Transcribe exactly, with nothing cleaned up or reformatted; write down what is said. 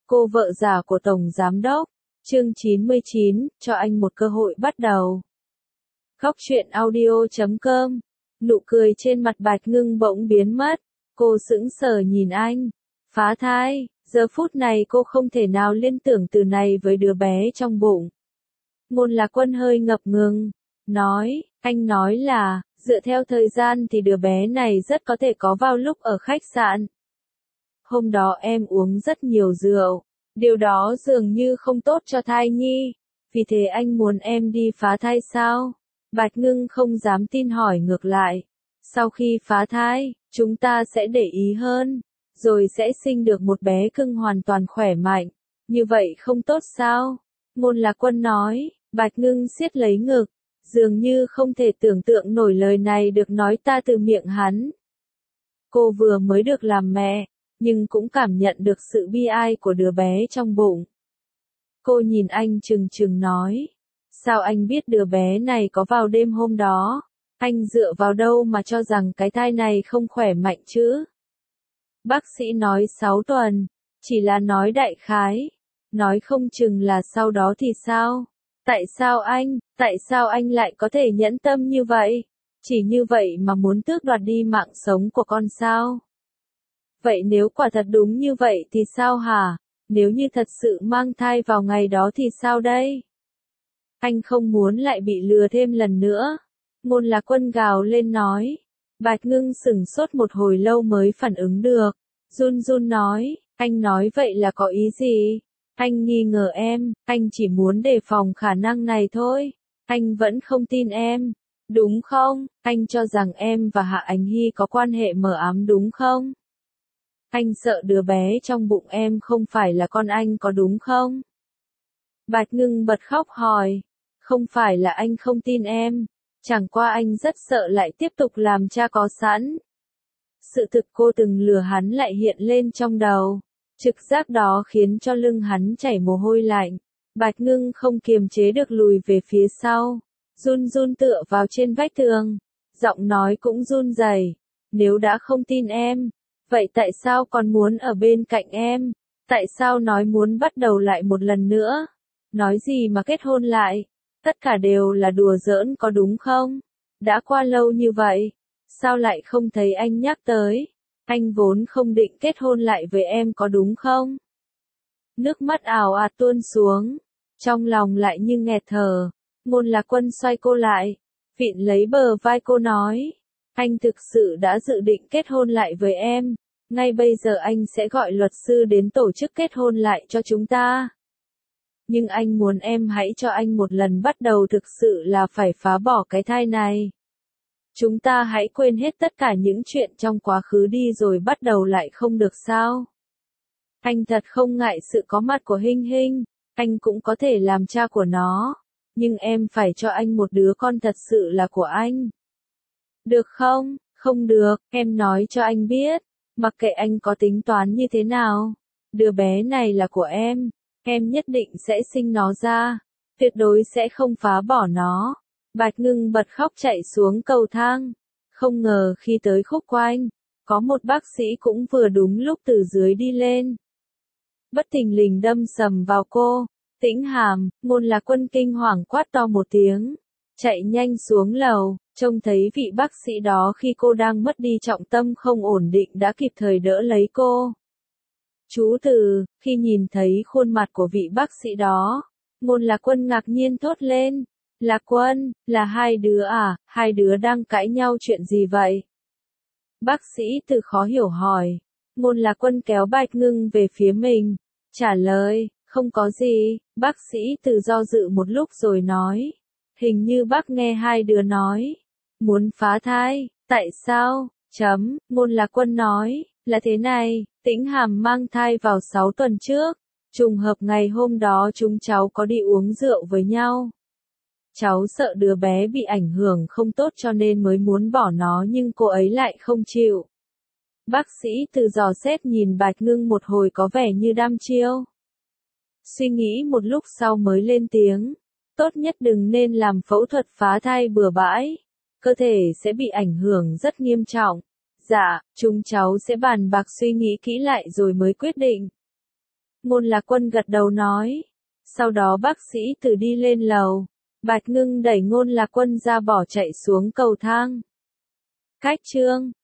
Cô vợ già của Tổng Giám Đốc. Chương chín mươi chín, cho anh một cơ hội bắt đầu. Góc truyện audio chấm com. Nụ cười trên mặt Bạch Ngưng bỗng biến mất. Cô sững sờ nhìn anh. Phá thai, giờ phút này cô không thể nào liên tưởng từ này với đứa bé trong bụng. Ngôn Lạc Quân hơi ngập ngừng. Nói, anh nói là, dựa theo thời gian thì đứa bé này rất có thể có vào lúc ở khách sạn. Hôm đó em uống rất nhiều rượu. Điều đó dường như không tốt cho thai nhi. Vì thế anh muốn em đi phá thai sao? Bạch Ngưng không dám tin hỏi ngược lại. Sau khi phá thai, chúng ta sẽ để ý hơn. Rồi sẽ sinh được một bé cưng hoàn toàn khỏe mạnh. Như vậy không tốt sao? Ngôn Lạc Quân nói. Bạch Ngưng siết lấy ngực. Dường như không thể tưởng tượng nổi lời này được nói ta từ miệng hắn. Cô vừa mới được làm mẹ, nhưng cũng cảm nhận được sự bi ai của đứa bé trong bụng. Cô nhìn anh trừng trừng nói. Sao anh biết đứa bé này có vào đêm hôm đó? Anh dựa vào đâu mà cho rằng cái thai này không khỏe mạnh chứ? Bác sĩ nói sáu tuần, chỉ là nói đại khái. Nói không chừng là sau đó thì sao? Tại sao anh, tại sao anh lại có thể nhẫn tâm như vậy? Chỉ như vậy mà muốn tước đoạt đi mạng sống của con sao? Vậy nếu quả thật đúng như vậy thì sao hả? Nếu như thật sự mang thai vào ngày đó thì sao đây? Anh không muốn lại bị lừa thêm lần nữa. Ngôn Lạc Quân gào lên nói. Bạch Ngưng sửng sốt một hồi lâu mới phản ứng được. Run run nói, anh nói vậy là có ý gì? Anh nghi ngờ em, anh chỉ muốn đề phòng khả năng này thôi. Anh vẫn không tin em. Đúng không? Anh cho rằng em và Hạ Ánh Hy có quan hệ mờ ám đúng không? Anh sợ đứa bé trong bụng em không phải là con anh có đúng không? Bạch Ngưng bật khóc hỏi. Không phải là anh không tin em. Chẳng qua anh rất sợ lại tiếp tục làm cha có sẵn. Sự thực cô từng lừa hắn lại hiện lên trong đầu. Trực giác đó khiến cho lưng hắn chảy mồ hôi lạnh. Bạch Ngưng không kiềm chế được lùi về phía sau. Run run tựa vào trên vách tường. Giọng nói cũng run rẩy. Nếu đã không tin em, vậy tại sao còn muốn ở bên cạnh em? Tại sao nói muốn bắt đầu lại một lần nữa? Nói gì mà kết hôn lại? Tất cả đều là đùa giỡn có đúng không? Đã qua lâu như vậy, sao lại không thấy anh nhắc tới? Anh vốn không định kết hôn lại với em có đúng không? Nước mắt ào ạt tuôn xuống, trong lòng lại như nghẹt thở. Ngôn Lạc Quân xoay cô lại, vịn lấy bờ vai cô nói. Anh thực sự đã dự định kết hôn lại với em. Ngay bây giờ anh sẽ gọi luật sư đến tổ chức kết hôn lại cho chúng ta. Nhưng anh muốn em hãy cho anh một lần bắt đầu thực sự là phải phá bỏ cái thai này. Chúng ta hãy quên hết tất cả những chuyện trong quá khứ đi rồi bắt đầu lại không được sao? Anh thật không ngại sự có mặt của Hinh Hinh, anh cũng có thể làm cha của nó. Nhưng em phải cho anh một đứa con thật sự là của anh. Được không? Không được, em nói cho anh biết. Mặc kệ anh có tính toán như thế nào. Đứa bé này là của em. Em nhất định sẽ sinh nó ra. Tuyệt đối sẽ không phá bỏ nó. Bạch Ngưng bật khóc chạy xuống cầu thang. Không ngờ khi tới khúc quanh, có một bác sĩ cũng vừa đúng lúc từ dưới đi lên. Bất thình lình đâm sầm vào cô. Tĩnh Hàm, Ngôn Lạc Quân kinh hoàng quát to một tiếng. Chạy nhanh xuống lầu, trông thấy vị bác sĩ đó khi cô đang mất đi trọng tâm không ổn định đã kịp thời đỡ lấy cô. Chú Từ, khi nhìn thấy khuôn mặt của vị bác sĩ đó, Ngôn Lạc Quân ngạc nhiên thốt lên. Lạc Quân, là hai đứa à, hai đứa đang cãi nhau chuyện gì vậy? Bác sĩ Từ khó hiểu hỏi. Ngôn Lạc Quân kéo Bạch Ngưng về phía mình. Trả lời, không có gì, bác sĩ Từ do dự một lúc rồi nói. Hình như bác nghe hai đứa nói. Muốn phá thai, tại sao? Chấm, Ngôn Lạc Quân nói, là thế này, Tĩnh Hàm mang thai vào sáu tuần trước. Trùng hợp ngày hôm đó chúng cháu có đi uống rượu với nhau. Cháu sợ đứa bé bị ảnh hưởng không tốt cho nên mới muốn bỏ nó nhưng cô ấy lại không chịu. Bác sĩ Từ dò xét nhìn Bạch Ngưng một hồi có vẻ như đăm chiêu. Suy nghĩ một lúc sau mới lên tiếng. Tốt nhất đừng nên làm phẫu thuật phá thai bừa bãi. Cơ thể sẽ bị ảnh hưởng rất nghiêm trọng. Dạ, chúng cháu sẽ bàn bạc suy nghĩ kỹ lại rồi mới quyết định. Ngôn Lạc Quân gật đầu nói. Sau đó bác sĩ Từ đi lên lầu. Bạch Ngưng đẩy Ngôn Lạc Quân ra bỏ chạy xuống cầu thang. Cách chương